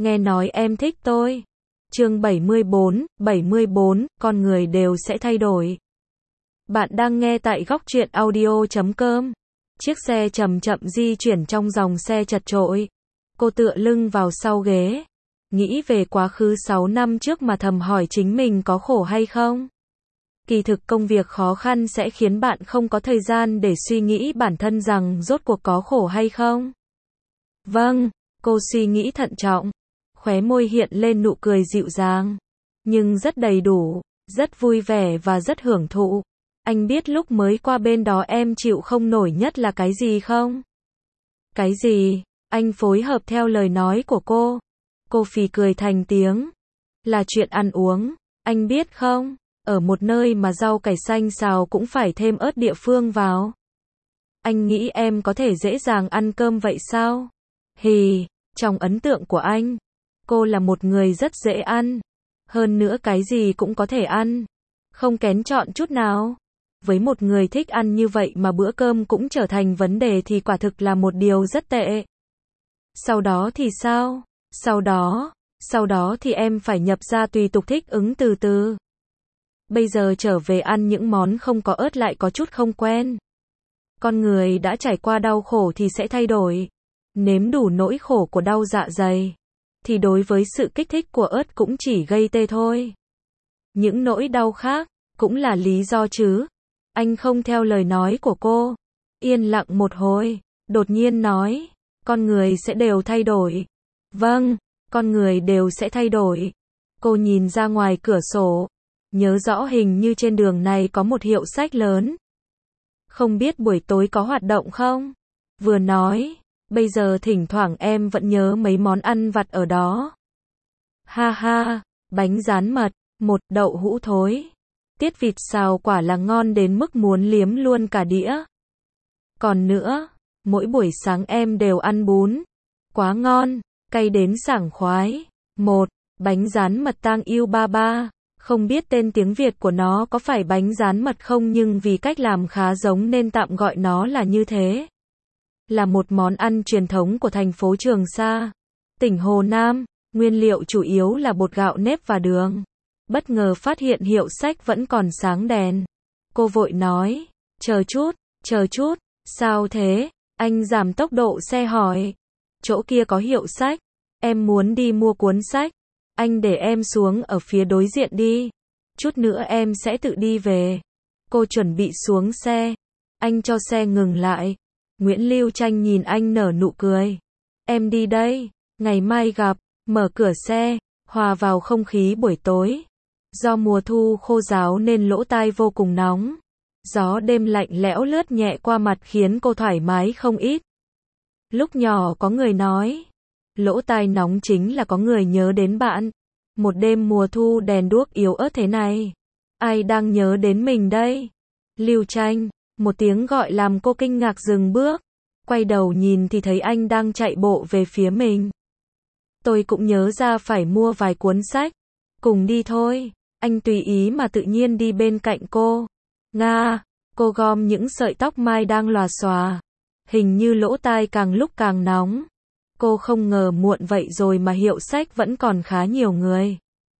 nghe nói em thích tôi. Chương 74, con người đều sẽ thay đổi. Bạn đang nghe tại góc truyện audio.com. Chiếc xe chậm chậm di chuyển trong dòng xe chật chội. Cô tựa lưng vào sau ghế, nghĩ về quá khứ 6 năm trước mà thầm hỏi chính mình có khổ hay không. Kỳ thực công việc khó khăn sẽ khiến bạn không có thời gian để suy nghĩ bản thân rằng rốt cuộc có khổ hay không. Vâng, cô suy nghĩ thận trọng, khóe môi hiện lên nụ cười dịu dàng, nhưng rất đầy đủ, rất vui vẻ và rất hưởng thụ. Anh biết lúc mới qua bên đó em chịu không nổi nhất là cái gì không? Cái gì? Anh phối hợp theo lời nói của cô. Cô phì cười thành tiếng. Là chuyện ăn uống, anh biết không? Ở một nơi mà rau cải xanh xào cũng phải thêm ớt địa phương vào. Anh nghĩ em có thể dễ dàng ăn cơm vậy sao? Hì, trong ấn tượng của anh, cô là một người rất dễ ăn. Hơn nữa cái gì cũng có thể ăn, không kén chọn chút nào. Với một người thích ăn như vậy mà bữa cơm cũng trở thành vấn đề thì quả thực là một điều rất tệ. Sau đó thì sao? Sau đó thì em phải nhập gia tùy tục thích ứng từ từ. Bây giờ trở về ăn những món không có ớt lại có chút không quen. Con người đã trải qua đau khổ thì sẽ thay đổi. Nếm đủ nỗi khổ của đau dạ dày, thì đối với sự kích thích của ớt cũng chỉ gây tê thôi. Những nỗi đau khác, cũng là lý do chứ. Anh không theo lời nói của cô. Yên lặng một hồi, đột nhiên nói, con người sẽ đều thay đổi. Vâng, con người đều sẽ thay đổi. Cô nhìn ra ngoài cửa sổ, nhớ rõ hình như trên đường này có một hiệu sách lớn. Không biết buổi tối có hoạt động không? Vừa nói, bây giờ thỉnh thoảng em vẫn nhớ mấy món ăn vặt ở đó. Ha ha, bánh rán mật, một đậu hũ thối. Tiết vịt xào quả là ngon đến mức muốn liếm luôn cả đĩa. Còn nữa, mỗi buổi sáng em đều ăn bún. Quá ngon, cay đến sảng khoái. Một, bánh rán mật tang yêu ba ba. Không biết tên tiếng Việt của nó có phải bánh rán mật không nhưng vì cách làm khá giống nên tạm gọi nó là như thế. Là một món ăn truyền thống của thành phố Trường Sa, tỉnh Hồ Nam, nguyên liệu chủ yếu là bột gạo nếp và đường. Bất ngờ phát hiện hiệu sách vẫn còn sáng đèn. Cô vội nói, chờ chút, sao thế? Anh giảm tốc độ xe hỏi. Chỗ kia có hiệu sách, em muốn đi mua cuốn sách. Anh để em xuống ở phía đối diện đi. Chút nữa em sẽ tự đi về. Cô chuẩn bị xuống xe. Anh cho xe ngừng lại. Nguyễn Lưu Tranh nhìn anh nở nụ cười. Em đi đây, ngày mai gặp. Mở cửa xe, hòa vào không khí buổi tối. Do mùa thu khô ráo nên lỗ tai vô cùng nóng. Gió đêm lạnh lẽo lướt nhẹ qua mặt khiến cô thoải mái không ít. Lúc nhỏ có người nói, lỗ tai nóng chính là có người nhớ đến bạn. Một đêm mùa thu đèn đuốc yếu ớt thế này, ai đang nhớ đến mình đây? Lưu Tranh, một tiếng gọi làm cô kinh ngạc dừng bước. Quay đầu nhìn thì thấy anh đang chạy bộ về phía mình. Tôi cũng nhớ ra phải mua vài cuốn sách. Cùng đi thôi. Anh tùy ý mà tự nhiên đi bên cạnh cô. Nga, cô gom những sợi tóc mai đang lòa xòa. Hình như lỗ tai càng lúc càng nóng. Cô không ngờ muộn vậy rồi mà hiệu sách vẫn còn khá nhiều người.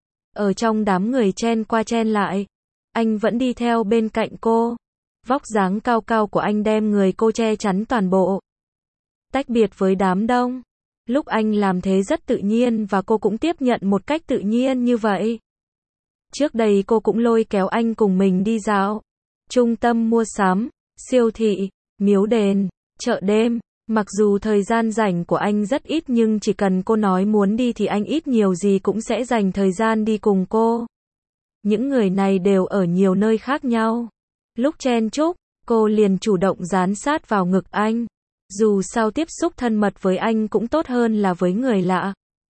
Ở trong đám người chen qua chen lại, anh vẫn đi theo bên cạnh cô. Vóc dáng cao cao của anh đem người cô che chắn toàn bộ. Tách biệt với đám đông. Lúc anh làm thế rất tự nhiên và cô cũng tiếp nhận một cách tự nhiên như vậy. Trước đây cô cũng lôi kéo anh cùng mình đi dạo. Trung tâm mua sắm, siêu thị, miếu đền, chợ đêm. Mặc dù thời gian rảnh của anh rất ít nhưng chỉ cần cô nói muốn đi thì anh ít nhiều gì cũng sẽ dành thời gian đi cùng cô. Những người này đều ở nhiều nơi khác nhau. Lúc chen chúc, cô liền chủ động dán sát vào ngực anh. Dù sao tiếp xúc thân mật với anh cũng tốt hơn là với người lạ.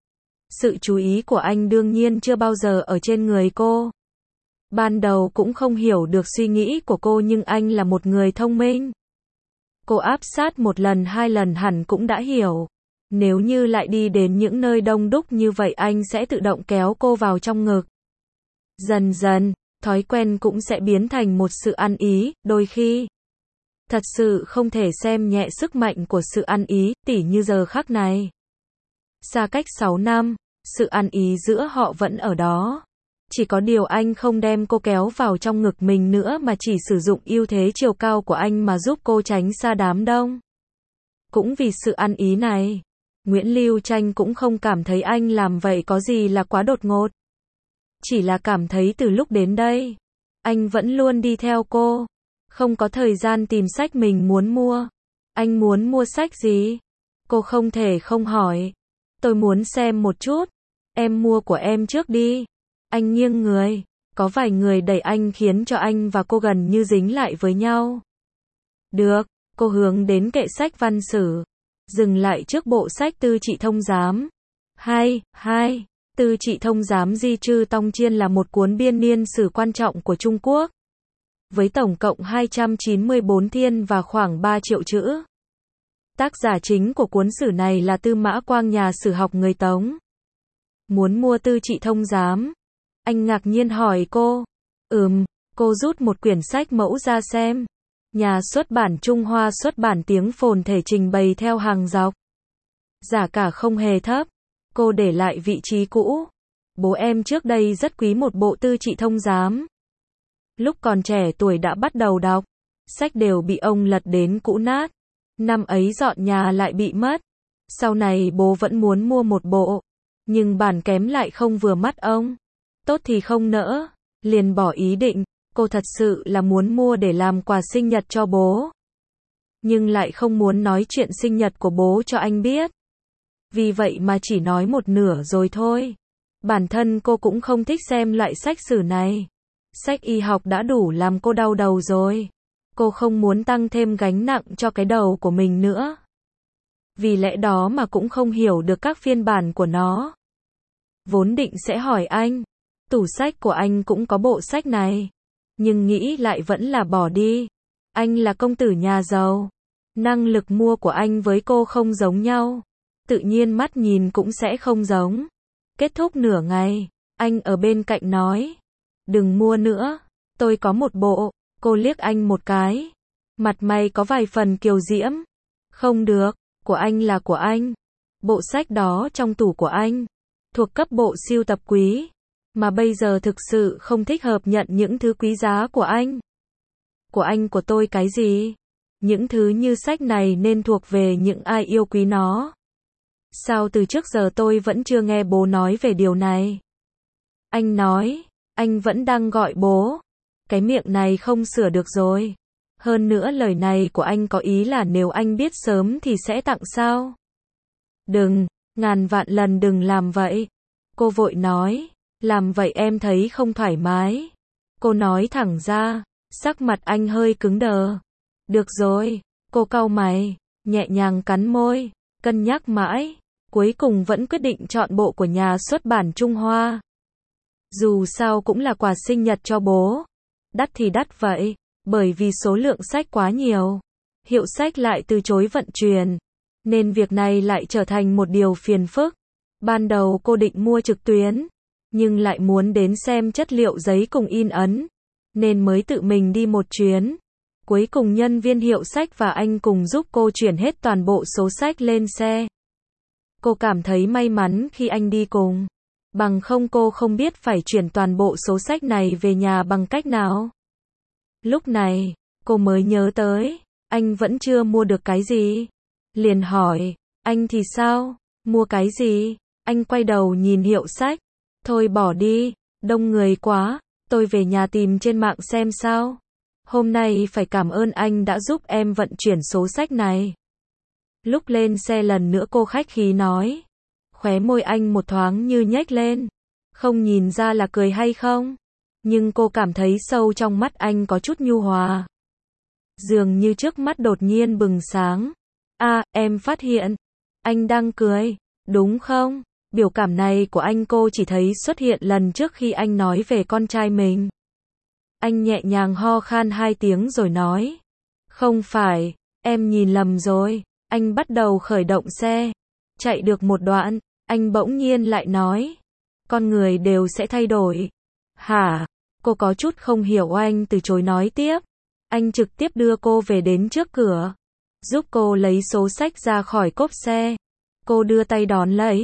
Sự chú ý của anh đương nhiên chưa bao giờ ở trên người cô. Ban đầu cũng không hiểu được suy nghĩ của cô nhưng anh là một người thông minh. Cô áp sát một lần hai lần hẳn cũng đã hiểu. Nếu như lại đi đến những nơi đông đúc như vậy anh sẽ tự động kéo cô vào trong ngực. Dần dần, thói quen cũng sẽ biến thành một sự ăn ý, đôi khi. Thật sự không thể xem nhẹ sức mạnh của sự ăn ý, tỉ như giờ khắc này. Xa cách 6 năm, sự ăn ý giữa họ vẫn ở đó. Chỉ có điều anh không đem cô kéo vào trong ngực mình nữa mà chỉ sử dụng ưu thế chiều cao của anh mà giúp cô tránh xa đám đông. Cũng vì sự ăn ý này, Nguyễn Lưu Tranh cũng không cảm thấy anh làm vậy có gì là quá đột ngột. Chỉ là cảm thấy từ lúc đến đây, anh vẫn luôn đi theo cô. Không có thời gian tìm sách mình muốn mua. Anh muốn mua sách gì? Cô không thể không hỏi. Tôi muốn xem một chút. Em mua của em trước đi. Anh nghiêng người. Có vài người đẩy anh khiến cho anh và cô gần như dính lại với nhau. Được, cô hướng đến kệ sách văn sử. Dừng lại trước bộ sách Tư Trị Thông Giám. Hai. Tư Trị Thông Giám Di Chư Tông Chiên là một cuốn biên niên sử quan trọng của Trung Quốc. Với tổng cộng 294 thiên và khoảng 3 triệu chữ. Tác giả chính của cuốn sử này là Tư Mã Quang, nhà sử học người Tống. Muốn mua Tư Trị Thông Giám? Anh ngạc nhiên hỏi cô. Cô rút một quyển sách mẫu ra xem. Nhà xuất bản Trung Hoa xuất bản tiếng phồn thể trình bày theo hàng dọc. Giá cả không hề thấp. Cô để lại vị trí cũ. Bố em trước đây rất quý một bộ Tư Trị Thông Giám. Lúc còn trẻ tuổi đã bắt đầu đọc. Sách đều bị ông lật đến cũ nát. Năm ấy dọn nhà lại bị mất. Sau này bố vẫn muốn mua một bộ. Nhưng bản kém lại không vừa mắt ông. Tốt thì không nỡ. Liền bỏ ý định. Cô thật sự là muốn mua để làm quà sinh nhật cho bố. Nhưng lại không muốn nói chuyện sinh nhật của bố cho anh biết. Vì vậy mà chỉ nói một nửa rồi thôi. Bản thân cô cũng không thích xem loại sách sử này. Sách y học đã đủ làm cô đau đầu rồi. Cô không muốn tăng thêm gánh nặng cho cái đầu của mình nữa. Vì lẽ đó mà cũng không hiểu được các phiên bản của nó. Vốn định sẽ hỏi anh. Tủ sách của anh cũng có bộ sách này. Nhưng nghĩ lại vẫn là bỏ đi. Anh là công tử nhà giàu. Năng lực mua của anh với cô không giống nhau. Tự nhiên mắt nhìn cũng sẽ không giống. Kết thúc nửa ngày, anh ở bên cạnh nói. Đừng mua nữa, tôi có một bộ. Cô liếc anh một cái. Mặt mày có vài phần kiều diễm. Không được, của anh là của anh. Bộ sách đó trong tủ của anh. Thuộc cấp bộ sưu tập quý. Mà bây giờ thực sự không thích hợp nhận những thứ quý giá của anh. Của anh của tôi cái gì? Những thứ như sách này nên thuộc về những ai yêu quý nó. Sao từ trước giờ tôi vẫn chưa nghe bố nói về điều này? Anh nói, anh vẫn đang gọi bố. Cái miệng này không sửa được rồi. Hơn nữa lời này của anh có ý là nếu anh biết sớm thì sẽ tặng sao? Đừng, ngàn vạn lần đừng làm vậy. Cô vội nói, làm vậy em thấy không thoải mái. Cô nói thẳng ra, sắc mặt anh hơi cứng đờ. Được rồi, cô cau mày, nhẹ nhàng cắn môi, cân nhắc mãi. Cuối cùng vẫn quyết định chọn bộ của nhà xuất bản Trung Hoa. Dù sao cũng là quà sinh nhật cho bố. Đắt thì đắt vậy, bởi vì số lượng sách quá nhiều. Hiệu sách lại từ chối vận chuyển. Nên việc này lại trở thành một điều phiền phức. Ban đầu cô định mua trực tuyến. Nhưng lại muốn đến xem chất liệu giấy cùng in ấn. Nên mới tự mình đi một chuyến. Cuối cùng nhân viên hiệu sách và anh cùng giúp cô chuyển hết toàn bộ số sách lên xe. Cô cảm thấy may mắn khi anh đi cùng. Bằng không cô không biết phải chuyển toàn bộ số sách này về nhà bằng cách nào. Lúc này, cô mới nhớ tới, anh vẫn chưa mua được cái gì. Liền hỏi, anh thì sao? Mua cái gì? Anh quay đầu nhìn hiệu sách. Thôi bỏ đi, đông người quá, tôi về nhà tìm trên mạng xem sao. Hôm nay phải cảm ơn anh đã giúp em vận chuyển số sách này. Lúc lên xe lần nữa cô khách khí nói. Khóe môi anh một thoáng như nhếch lên. Không nhìn ra là cười hay không? Nhưng cô cảm thấy sâu trong mắt anh có chút nhu hòa. Dường như trước mắt đột nhiên bừng sáng. Em phát hiện. Anh đang cười, đúng không? Biểu cảm này của anh cô chỉ thấy xuất hiện lần trước khi anh nói về con trai mình. Anh nhẹ nhàng ho khan 2 tiếng rồi nói. Không phải, em nhìn lầm rồi. Anh bắt đầu khởi động xe. Chạy được một đoạn, anh bỗng nhiên lại nói. Con người đều sẽ thay đổi. Hả? Cô có chút không hiểu anh từ chối nói tiếp. Anh trực tiếp đưa cô về đến trước cửa. Giúp cô lấy số sách ra khỏi cốp xe. Cô đưa tay đón lấy.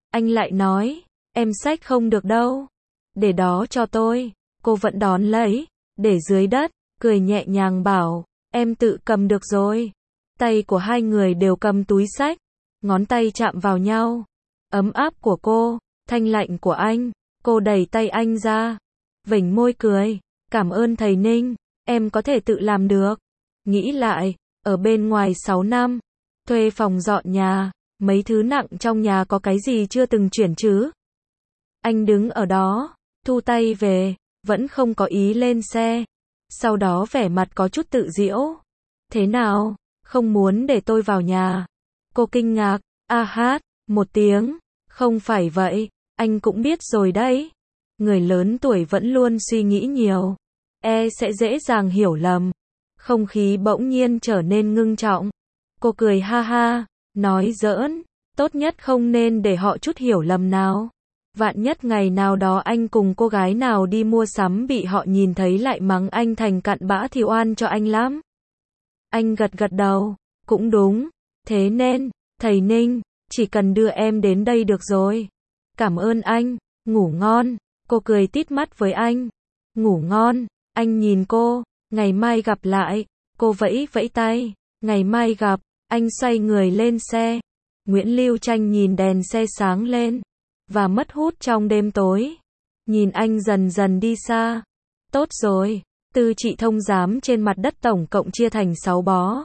Anh lại nói, em xách không được đâu. Để đó cho tôi. Cô vẫn đón lấy, để dưới đất, cười nhẹ nhàng bảo, em tự cầm được rồi. Tay của hai người đều cầm túi xách, ngón tay chạm vào nhau. Ấm áp của cô, thanh lạnh của anh, cô đẩy tay anh ra, vểnh môi cười, cảm ơn thầy Ninh, em có thể tự làm được. Nghĩ lại, ở bên ngoài 6 năm, thuê phòng dọn nhà, mấy thứ nặng trong nhà có cái gì chưa từng chuyển chứ? Anh đứng ở đó, thu tay về, vẫn không có ý lên xe. Sau đó vẻ mặt có chút tự giễu. Thế nào, không muốn để tôi vào nhà? Cô kinh ngạc, a hát, một tiếng. Không phải vậy, anh cũng biết rồi đấy. Người lớn tuổi vẫn luôn suy nghĩ nhiều. Sẽ dễ dàng hiểu lầm. Không khí bỗng nhiên trở nên ngưng trọng. Cô cười ha ha, nói giỡn, tốt nhất không nên để họ chút hiểu lầm nào. Vạn nhất ngày nào đó anh cùng cô gái nào đi mua sắm bị họ nhìn thấy lại mắng anh thành cặn bã thì oan cho anh lắm. Anh gật gật đầu, cũng đúng. Thế nên, thầy Ninh, chỉ cần đưa em đến đây được rồi. Cảm ơn anh, ngủ ngon. Cô cười tít mắt với anh. Ngủ ngon, anh nhìn cô, ngày mai gặp lại. Cô vẫy vẫy tay, ngày mai gặp. Anh xoay người lên xe. Nguyễn Lưu Tranh nhìn đèn xe sáng lên và mất hút trong đêm tối. Nhìn anh dần dần đi xa. Tốt rồi, tư trị thông giám trên mặt đất tổng cộng chia thành 6 bó.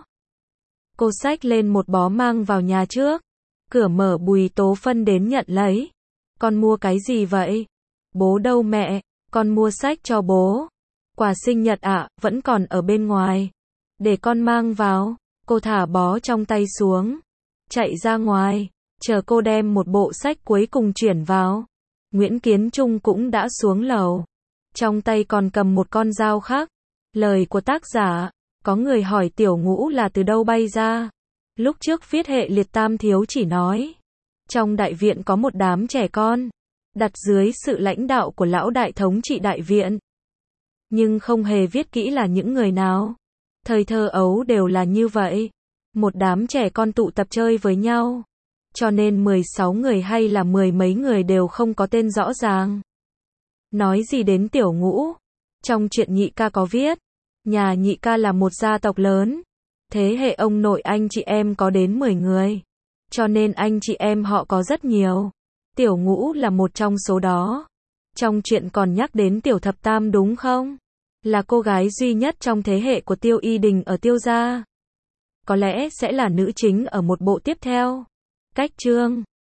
Cô xách lên một bó mang vào nhà trước. Cửa mở, Bùi Tố Phân đến nhận lấy. Con mua cái gì vậy? Bố đâu mẹ? Con mua sách cho bố. Quà sinh nhật ạ, vẫn còn ở bên ngoài. Để con mang vào. Cô thả bó trong tay xuống. Chạy ra ngoài. Chờ cô đem một bộ sách cuối cùng chuyển vào. Nguyễn Kiến Trung cũng đã xuống lầu. Trong tay còn cầm một con dao khác. Lời của tác giả, có người hỏi Tiểu Ngũ là từ đâu bay ra. Lúc trước viết hệ liệt tam thiếu chỉ nói. Trong đại viện có một đám trẻ con. Đặt dưới sự lãnh đạo của lão đại thống trị đại viện. Nhưng không hề viết kỹ là những người nào. Thời thơ ấu đều là như vậy. Một đám trẻ con tụ tập chơi với nhau. Cho nên 16 người hay là 10 mấy người đều không có tên rõ ràng. Nói gì đến Tiểu Ngũ? Trong truyện nhị ca có viết. Nhà nhị ca là một gia tộc lớn. Thế hệ ông nội anh chị em có đến 10 người. Cho nên anh chị em họ có rất nhiều. Tiểu Ngũ là một trong số đó. Trong truyện còn nhắc đến Tiểu Thập Tam đúng không? Là cô gái duy nhất trong thế hệ của Tiêu Y Đình ở Tiêu gia. Có lẽ sẽ là nữ chính ở một bộ tiếp theo. Cách chương